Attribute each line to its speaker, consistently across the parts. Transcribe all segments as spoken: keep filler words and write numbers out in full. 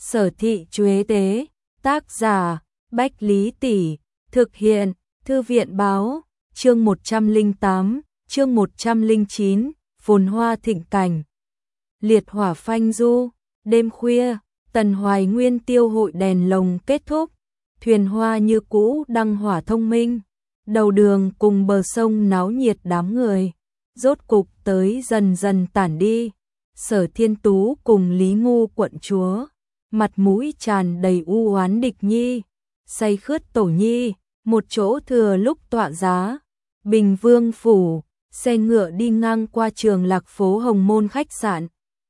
Speaker 1: Sở Thị Chuế Tế, tác giả, Bách Lý Tỷ, thực hiện, Thư viện Báo, chương một trăm lẻ tám, chương một trăm lẻ chín, phồn hoa thịnh cảnh. Liệt hỏa phanh du, đêm khuya, Tần Hoài Nguyên tiêu hội đèn lồng kết thúc, thuyền hoa như cũ đăng hỏa thông minh, đầu đường cùng bờ sông náo nhiệt đám người, rốt cục tới dần dần tản đi. Sở Thiên Tú cùng Lý Ngu quận chúa, mặt mũi tràn đầy u oán địch nhi, say khướt tổ nhi, một chỗ thừa lúc tọa giá. Bình Vương phủ, xe ngựa đi ngang qua Trường Lạc phố Hồng Môn khách sạn.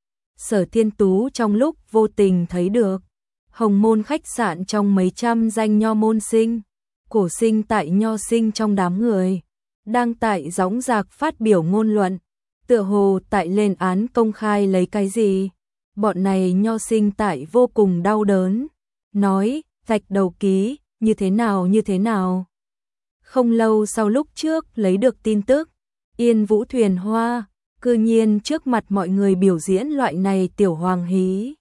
Speaker 1: Sở Thiên Tú trong lúc vô tình thấy được Hồng Môn khách sạn trong mấy trăm danh nho môn sinh, cổ sinh tại nho sinh trong đám người, đang tại dõng dạc phát biểu ngôn luận, tựa hồ tại lên án công khai lấy cái gì. Bọn này nho sinh tại vô cùng đau đớn, nói, Thạch Đầu Ký, như thế nào như thế nào. Không lâu sau lúc trước lấy được tin tức, Yên Vũ thuyền hoa, cư nhiên trước mặt mọi người biểu diễn loại này tiểu hoàng hí.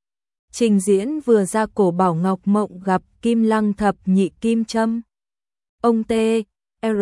Speaker 1: Trình diễn vừa ra cổ Bảo Ngọc Mộng gặp Kim Lăng thập nhị kim châm. Ông T, R,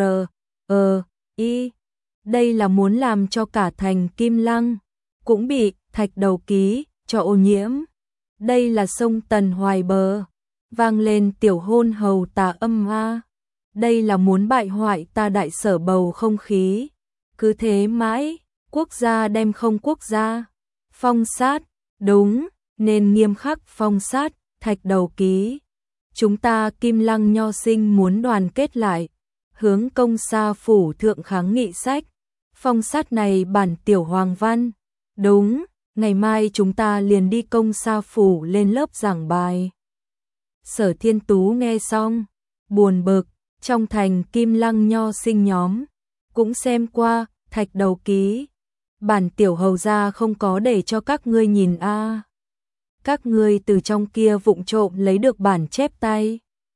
Speaker 1: E, I, đây là muốn làm cho cả thành Kim Lăng cũng bị Thạch Đầu Ký cho ô nhiễm. Đây là sông Tần Hoài bờ, vang lên tiểu hôn hầu tà âm a. Đây là muốn bại hoại ta Đại Sở bầu không khí. Cứ thế mãi, quốc gia đem không quốc gia. Phong sát, đúng, nên nghiêm khắc phong sát, Thạch Đầu Ký. Chúng ta Kim Lăng nho sinh muốn đoàn kết lại, hướng Công Sa phủ thượng kháng nghị sách. Phong sát này bản tiểu hoàng văn. Đúng, ngày mai chúng ta liền đi Công Sa phủ lên lớp giảng bài. Sở Thiên Tú nghe xong, buồn bực, trong thành Kim Lăng nho sinh nhóm, cũng xem qua, Thạch Đầu Ký. Bản tiểu hầu gia không có để cho các ngươi nhìn a. À. Các ngươi từ trong kia vụng trộm lấy được bản chép tay.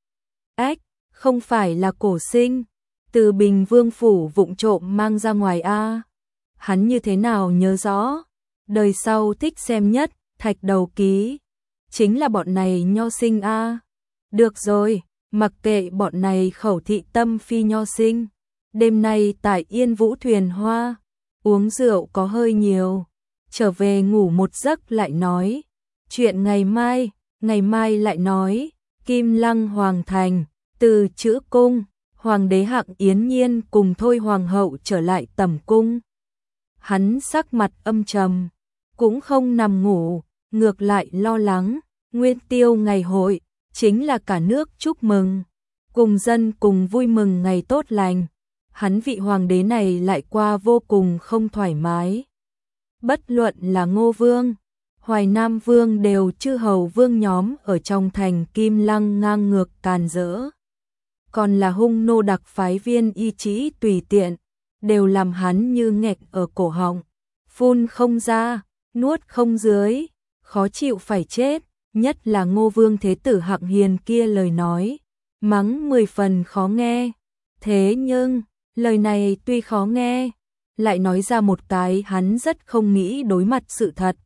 Speaker 1: Ách, không phải là cổ sinh, từ Bình Vương phủ vụng trộm mang ra ngoài a. À. Hắn như thế nào nhớ rõ, đời sau thích xem nhất, Thạch Đầu Ký. Chính là bọn này nho sinh a. À. Được rồi, mặc kệ bọn này khẩu thị tâm phi nho sinh. Đêm nay tại Yên Vũ thuyền hoa, uống rượu có hơi nhiều, trở về ngủ một giấc lại nói. Chuyện ngày mai, ngày mai lại nói. Kim Lăng Hoàng thành, từ chữ cung, Hoàng đế Hạng Yến Nhiên cùng Thôi Hoàng hậu trở lại tẩm cung. Hắn sắc mặt âm trầm, cũng không nằm ngủ, ngược lại lo lắng. Nguyên tiêu ngày hội, chính là cả nước chúc mừng, cùng dân cùng vui mừng ngày tốt lành. Hắn vị hoàng đế này lại qua vô cùng không thoải mái. Bất luận là Ngô Vương, Hoài Nam Vương đều chư hầu vương nhóm ở trong thành Kim Lăng ngang ngược càn rỡ. Còn là hung nô đặc phái viên y chỉ tùy tiện, đều làm hắn như nghẹt ở cổ họng, phun không ra, nuốt không dưới, khó chịu phải chết. Nhất là Ngô Vương Thế tử Hạng Hiền kia lời nói, mắng mười phần khó nghe. Thế nhưng, lời này tuy khó nghe, lại nói ra một cái hắn rất không nghĩ đối mặt sự thật.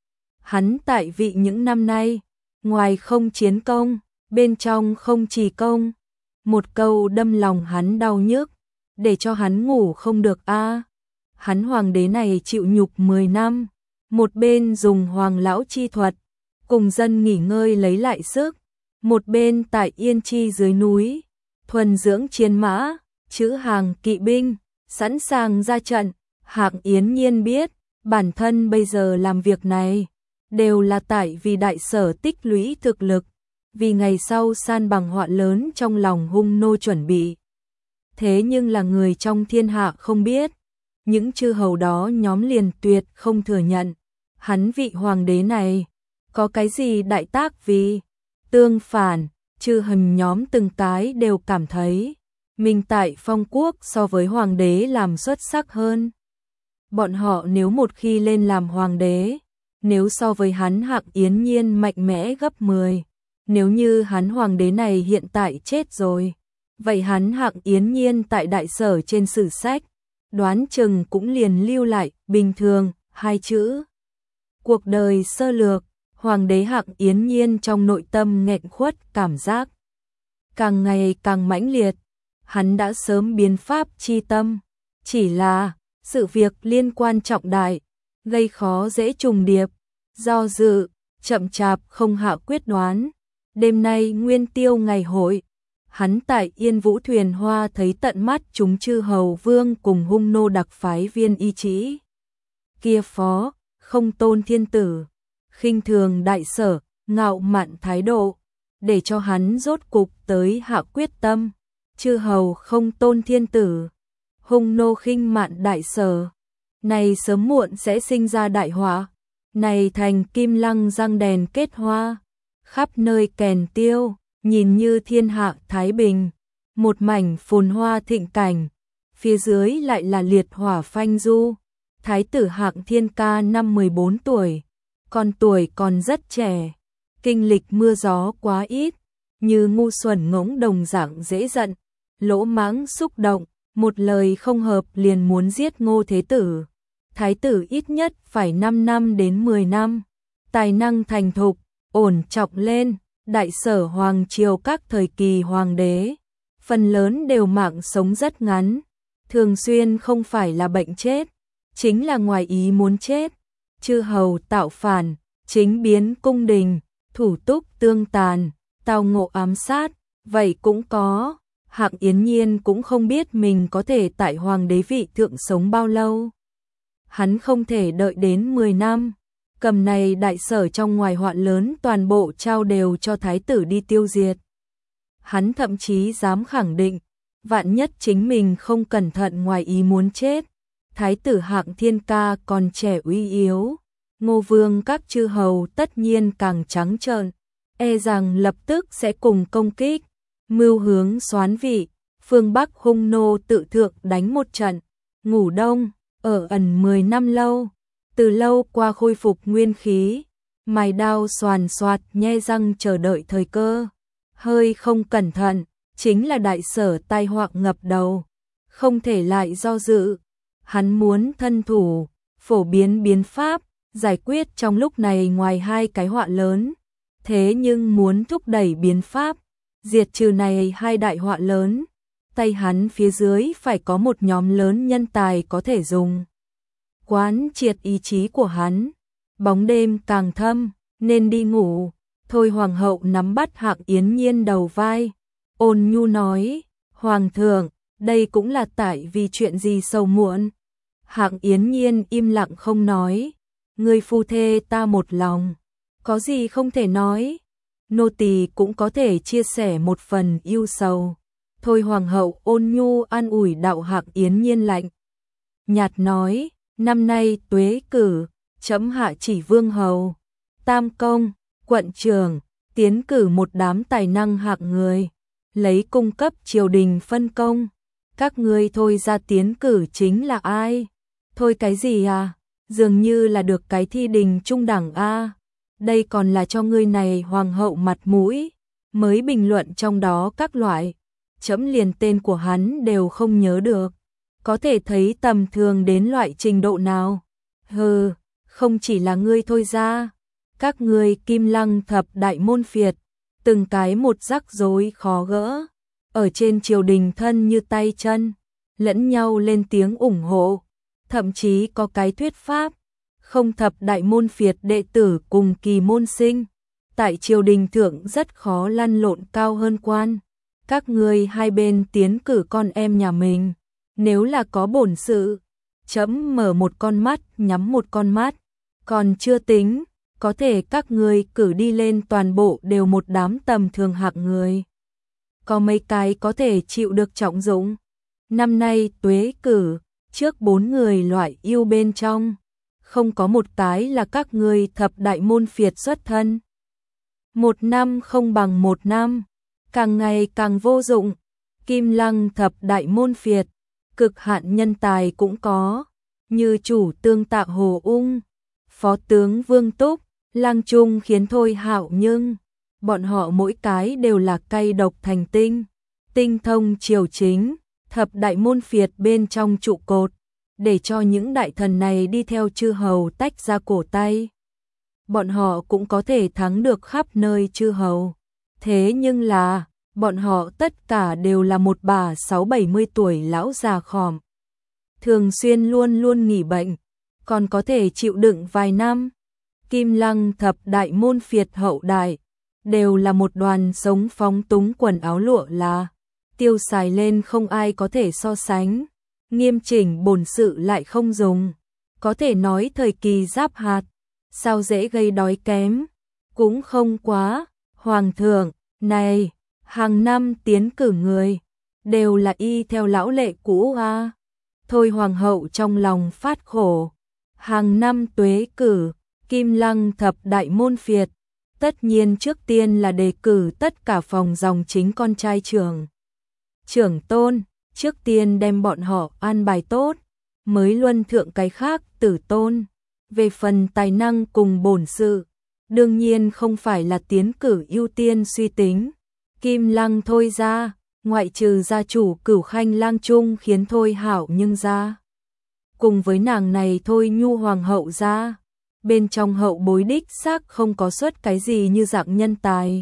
Speaker 1: Hắn tại vị những năm nay, ngoài không chiến công, bên trong không trì công. Một câu đâm lòng hắn đau nhức, để cho hắn ngủ không được a. À. Hắn hoàng đế này chịu nhục mười năm, một bên dùng hoàng lão chi thuật, cùng dân nghỉ ngơi lấy lại sức, một bên tại Yên Chi dưới núi, thuần dưỡng chiến mã, chữ hàng kỵ binh, sẵn sàng ra trận. Hạng Yến Nhiên biết, bản thân bây giờ làm việc này, đều là tại vì Đại Sở tích lũy thực lực, vì ngày sau san bằng họa lớn trong lòng hung nô chuẩn bị. Thế nhưng là người trong thiên hạ không biết, những chư hầu đó nhóm liền tuyệt không thừa nhận, hắn vị hoàng đế này có cái gì đại tác vì. Tương phản, chư hầm nhóm từng cái đều cảm thấy mình tại phong quốc so với hoàng đế làm xuất sắc hơn. Bọn họ nếu một khi lên làm hoàng đế, nếu so với hắn Hạng Yến Nhiên mạnh mẽ gấp mười, nếu như hắn hoàng đế này hiện tại chết rồi, vậy hắn Hạng Yến Nhiên tại Đại Sở trên sử sách, đoán chừng cũng liền lưu lại bình thường hai chữ. Cuộc đời sơ lược, Hoàng đế Hạng Yến Nhiên trong nội tâm nghẹn khuất, cảm giác càng ngày càng mãnh liệt. Hắn đã sớm biến pháp chi tâm, chỉ là sự việc liên quan trọng đại, gây khó dễ trùng điệp, do dự, chậm chạp không hạ quyết đoán. Đêm nay nguyên tiêu ngày hội, hắn tại Yên Vũ thuyền hoa thấy tận mắt chúng chư hầu vương cùng hung nô đặc phái viên y chỉ kia phó, không tôn thiên tử, khinh thường đại sở, ngạo mạn thái độ, để cho hắn rốt cục tới hạ quyết tâm. Chư hầu không tôn thiên tử, hung nô khinh mạn đại sở, này sớm muộn sẽ sinh ra đại họa. Này thành Kim Lăng răng đèn kết hoa, khắp nơi kèn tiêu, nhìn như thiên hạ thái bình, một mảnh phồn hoa thịnh cảnh, phía dưới lại là liệt hỏa phanh du. Thái tử Hạng Thiên Ca năm mười bốn tuổi, còn tuổi còn rất trẻ, kinh lịch mưa gió quá ít, như ngu xuẩn ngỗng đồng dạng dễ giận, lỗ mãng xúc động, một lời không hợp liền muốn giết Ngô Thế Tử. Thái tử ít nhất phải năm năm đến mười năm, tài năng thành thục, ổn trọng lên. Đại sở hoàng triều các thời kỳ hoàng đế, phần lớn đều mạng sống rất ngắn, thường xuyên không phải là bệnh chết, chính là ngoài ý muốn chết. Chư hầu tạo phản, chính biến cung đình, thủ túc tương tàn, tao ngộ ám sát, vậy cũng có. Hạng Yến Nhiên cũng không biết mình có thể tại hoàng đế vị thượng sống bao lâu. Hắn không thể đợi đến mười năm. Cầm này đại sở trong ngoài hoạn lớn toàn bộ trao đều cho thái tử đi tiêu diệt. Hắn thậm chí dám khẳng định, vạn nhất chính mình không cẩn thận ngoài ý muốn chết. Thái tử Hạng Thiên Ca còn trẻ uy yếu, Ngô Vương các chư hầu tất nhiên càng trắng trợn, e rằng lập tức sẽ cùng công kích, mưu hướng soán vị. Phương Bắc hung nô tự thượng đánh một trận, ngủ đông, ở ẩn mười năm lâu. Từ lâu qua khôi phục nguyên khí, mài đao xoàn xoạt nhe răng chờ đợi thời cơ. Hơi không cẩn thận, chính là đại sở tai họa ngập đầu, không thể lại do dự. Hắn muốn thân thủ, phổ biến biến pháp, giải quyết trong lúc này ngoài hai cái họa lớn. Thế nhưng muốn thúc đẩy biến pháp, diệt trừ này hai đại họa lớn, tay hắn phía dưới phải có một nhóm lớn nhân tài có thể dùng. Quán triệt ý chí của hắn, bóng đêm càng thâm, nên đi ngủ. Thôi hoàng hậu nắm bắt Hạng Yến Nhiên đầu vai, ôn nhu nói, hoàng thượng, đây cũng là tại vì chuyện gì sầu muộn. Hạng Yến Nhiên im lặng không nói, người phu thê ta một lòng, có gì không thể nói, nô tỳ cũng có thể chia sẻ một phần yêu sầu. Thôi hoàng hậu ôn nhu an ủi đạo. Hạng Yến Nhiên lạnh nhạt nói, năm nay tuế cử, chấm hạ chỉ vương hầu, tam công, quận trưởng, tiến cử một đám tài năng hạng người, lấy cung cấp triều đình phân công. Các ngươi thôi ra tiến cử chính là ai? Thôi cái gì à? Dường như là được cái thi đình trung đẳng a. Đây còn là cho ngươi này hoàng hậu mặt mũi, mới bình luận trong đó các loại. Chấm liền tên của hắn đều không nhớ được. Có thể thấy tầm thường đến loại trình độ nào. Hừ, không chỉ là ngươi thôi ra. Các ngươi Kim Lăng thập đại môn phiệt, từng cái một rắc rối khó gỡ. Ở trên triều đình thân như tay chân, lẫn nhau lên tiếng ủng hộ. Thậm chí có cái thuyết pháp, không thập đại môn phiệt đệ tử cùng kỳ môn sinh. Tại triều đình thượng rất khó lăn lộn cao hơn quan. Các ngươi hai bên tiến cử con em nhà mình. Nếu là có bổn sự, chấm mở một con mắt nhắm một con mắt. Còn chưa tính, có thể các ngươi cử đi lên toàn bộ đều một đám tầm thường hạng người. Có mấy cái có thể chịu được trọng dụng. Năm nay tuế cử, trước bốn người loại yêu bên trong, không có một cái là các ngươi thập đại môn phiệt xuất thân. Một năm không bằng một năm, càng ngày càng vô dụng. Kim Lăng thập đại môn phiệt, cực hạn nhân tài cũng có, như chủ tương Tạ Hồ Ung, phó tướng Vương Túc, lang trung khiến Thôi Hạo, nhưng bọn họ mỗi cái đều là cay độc thành tinh, tinh thông triều chính, thập đại môn phiệt bên trong trụ cột, để cho những đại thần này đi theo chư hầu tách ra cổ tay. bọn họ cũng có thể thắng được khắp nơi chư hầu. Thế nhưng là, bọn họ tất cả đều là một bà sáu bảy mươi tuổi lão già khòm. Thường xuyên luôn luôn nghỉ bệnh, còn có thể chịu đựng vài năm. Kim Lăng thập đại môn phiệt hậu đại, đều là một đoàn sống phóng túng quần áo lụa là, tiêu xài lên không ai có thể so sánh. Nghiêm chỉnh bổn sự lại không dùng, có thể nói thời kỳ giáp hạt, sao dễ gây đói kém, cũng không quá. Hoàng thượng, này, hàng năm tiến cử người, đều là y theo lão lệ cũ à. Thôi hoàng hậu trong lòng phát khổ, hàng năm tuế cử, Kim Lăng thập đại môn phiệt, tất nhiên trước tiên là đề cử tất cả phòng dòng chính con trai trưởng. Trưởng tôn, trước tiên đem bọn họ an bài tốt, mới luân thượng cái khác tử tôn. Về phần tài năng cùng bổn sự, đương nhiên không phải là tiến cử ưu tiên suy tính. Kim Lăng thôi ra, ngoại trừ gia chủ Cửu Khanh Lang Trung khiến thôi hảo nhưng ra. Cùng với nàng này thôi nhu hoàng hậu ra, bên trong hậu bối đích xác không có xuất cái gì như dạng nhân tài.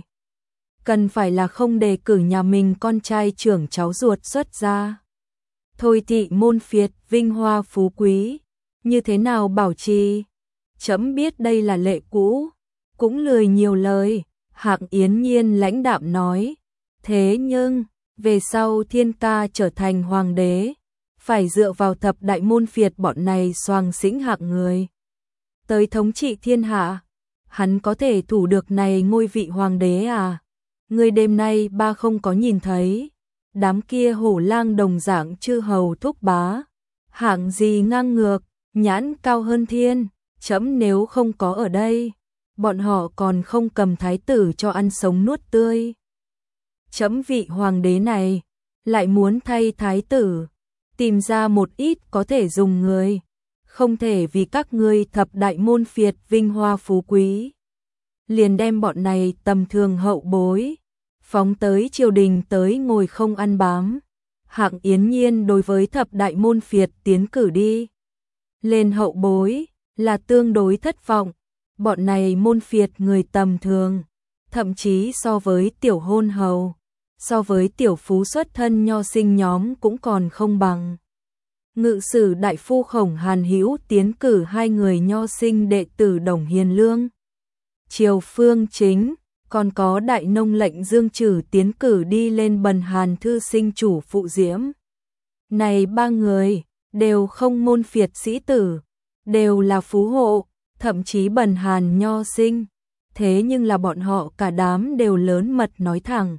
Speaker 1: Cần phải là không đề cử nhà mình con trai trưởng cháu ruột xuất ra. Thôi thị môn phiệt vinh hoa phú quý, như thế nào bảo trì? Chấm biết đây là lệ cũ, cũng lười nhiều lời. Hạng Yến Nhiên lãnh đạm nói, thế nhưng, về sau Thiên Ca trở thành hoàng đế, phải dựa vào thập đại môn phiệt bọn này xoàng xĩnh hạng người tới thống trị thiên hạ. Hắn có thể thủ được này ngôi vị hoàng đế à? Người đêm nay ba không có nhìn thấy, đám kia hổ lang đồng dạng chư hầu thúc bá, hạng gì ngang ngược, nhãn cao hơn thiên, chấm nếu không có ở đây, bọn họ còn không cầm thái tử cho ăn sống nuốt tươi. Chấm vị hoàng đế này, lại muốn thay thái tử, tìm ra một ít có thể dùng người, không thể vì các ngươi thập đại môn phiệt vinh hoa phú quý, liền đem bọn này tầm thường hậu bối, phóng tới triều đình tới ngồi không ăn bám. Hạng Yến Nhiên đối với thập đại môn phiệt tiến cử đi lên hậu bối, là tương đối thất vọng. Bọn này môn phiệt người tầm thường, thậm chí so với tiểu hôn hầu, so với tiểu phú xuất thân nho sinh nhóm cũng còn không bằng. Ngự sử đại phu Khổng Hàn Hữu tiến cử hai người nho sinh đệ tử Đồng Hiền Lương, Triều Phương Chính, còn có đại nông lệnh Dương Trử tiến cử đi lên Bần Hàn thư sinh chủ Phụ Diễm. Này ba người, đều không môn phiệt sĩ tử, đều là phú hộ, thậm chí Bần Hàn nho sinh, thế nhưng là bọn họ cả đám đều lớn mật nói thẳng.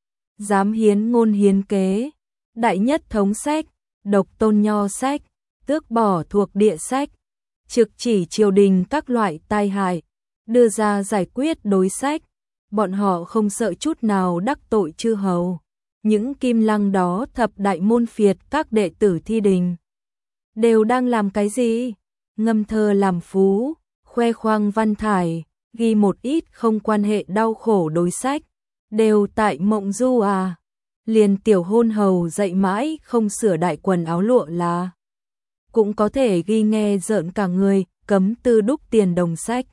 Speaker 1: Dám hiến ngôn hiến kế, đại nhất thống sách, độc tôn nho sách, tước bỏ thuộc địa sách, trực chỉ triều đình các loại tai hại, đưa ra giải quyết đối sách. Bọn họ không sợ chút nào đắc tội chư hầu. Những Kim Lăng đó thập đại môn phiệt các đệ tử thi đình, đều đang làm cái gì? Ngâm thơ làm phú, khoe khoang văn thải, ghi một ít không quan hệ đau khổ đối sách, đều tại mộng du à? Liền tiểu hôn hầu dạy mãi không sửa đại quần áo lụa là cũng có thể ghi nghe rợn cả người, cấm tư đúc tiền đồng sách,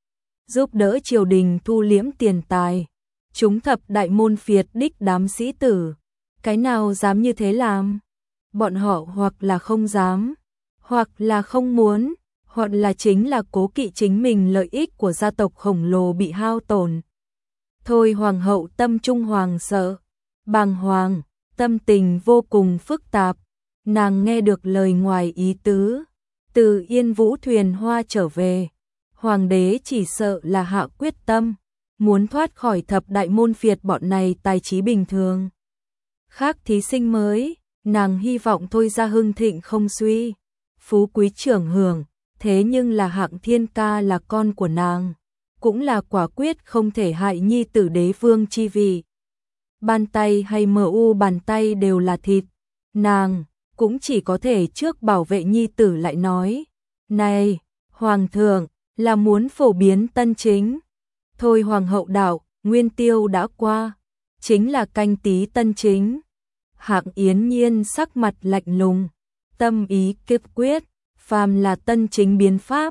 Speaker 1: giúp đỡ triều đình thu liễm tiền tài. Chúng thập đại môn phiệt đích đám sĩ tử, cái nào dám như thế làm? Bọn họ hoặc là không dám, hoặc là không muốn, hoặc là chính là cố kỵ chính mình lợi ích của gia tộc khổng lồ bị hao tổn. Thôi hoàng hậu tâm trung hoàng sợ, bàng hoàng, tâm tình vô cùng phức tạp. Nàng nghe được lời ngoài ý tứ, từ Yên Vũ thuyền hoa trở về, hoàng đế chỉ sợ là hạ quyết tâm, muốn thoát khỏi thập đại môn phiệt bọn này tài trí bình thường. Khác thí sinh mới, nàng hy vọng thôi ra hưng thịnh không suy, phú quý trưởng hưởng, thế nhưng là Hạng Thiên Ca là con của nàng, cũng là quả quyết không thể hại nhi tử đế vương chi vị. Bàn tay hay mờ u bàn tay đều là thịt, nàng cũng chỉ có thể trước bảo vệ nhi tử lại nói, này, hoàng thượng, là muốn phổ biến tân chính. Thôi hoàng hậu đạo, nguyên tiêu đã qua, chính là canh tí tân chính. Hạng Yến Nhiên sắc mặt lạnh lùng, tâm ý kiếp quyết, phàm là tân chính biến pháp,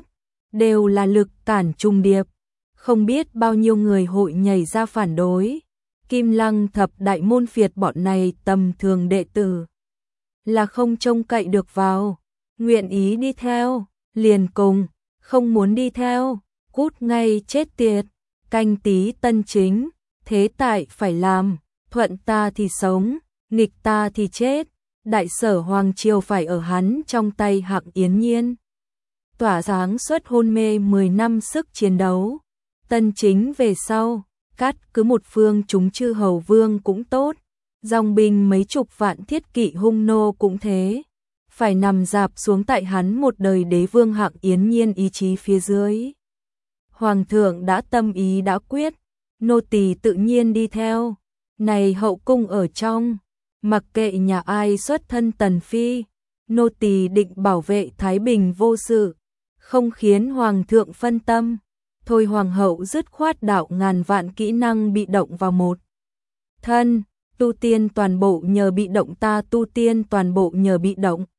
Speaker 1: đều là lực cản trùng điệp, không biết bao nhiêu người hội nhảy ra phản đối. Kim Lăng thập đại môn phiệt bọn này tầm thường đệ tử là không trông cậy được vào, nguyện ý đi theo, liền cùng, không muốn đi theo, cút ngay chết tiệt, canh tí tân chính, thế tại phải làm, thuận ta thì sống, nghịch ta thì chết, đại sở hoàng triều phải ở hắn trong tay Hạng Yến Nhiên. Tỏa sáng suốt hôn mê mười năm sức chiến đấu, tân chính về sau, cắt cứ một phương chúng chư hầu vương cũng tốt, dòng binh mấy chục vạn thiết kỵ hung nô cũng thế, phải nằm dạp xuống tại hắn một đời đế vương Hạng Yến Nhiên ý chí phía dưới. Hoàng thượng đã tâm ý đã quyết, nô tỳ tự nhiên đi theo, này hậu cung ở trong, mặc kệ nhà ai xuất thân tần phi, nô tỳ định bảo vệ thái bình vô sự, không khiến hoàng thượng phân tâm. Thôi hoàng hậu dứt khoát đạo ngàn vạn kỹ năng bị động vào một thân, tu tiên toàn bộ nhờ bị động ta tu tiên toàn bộ nhờ bị động.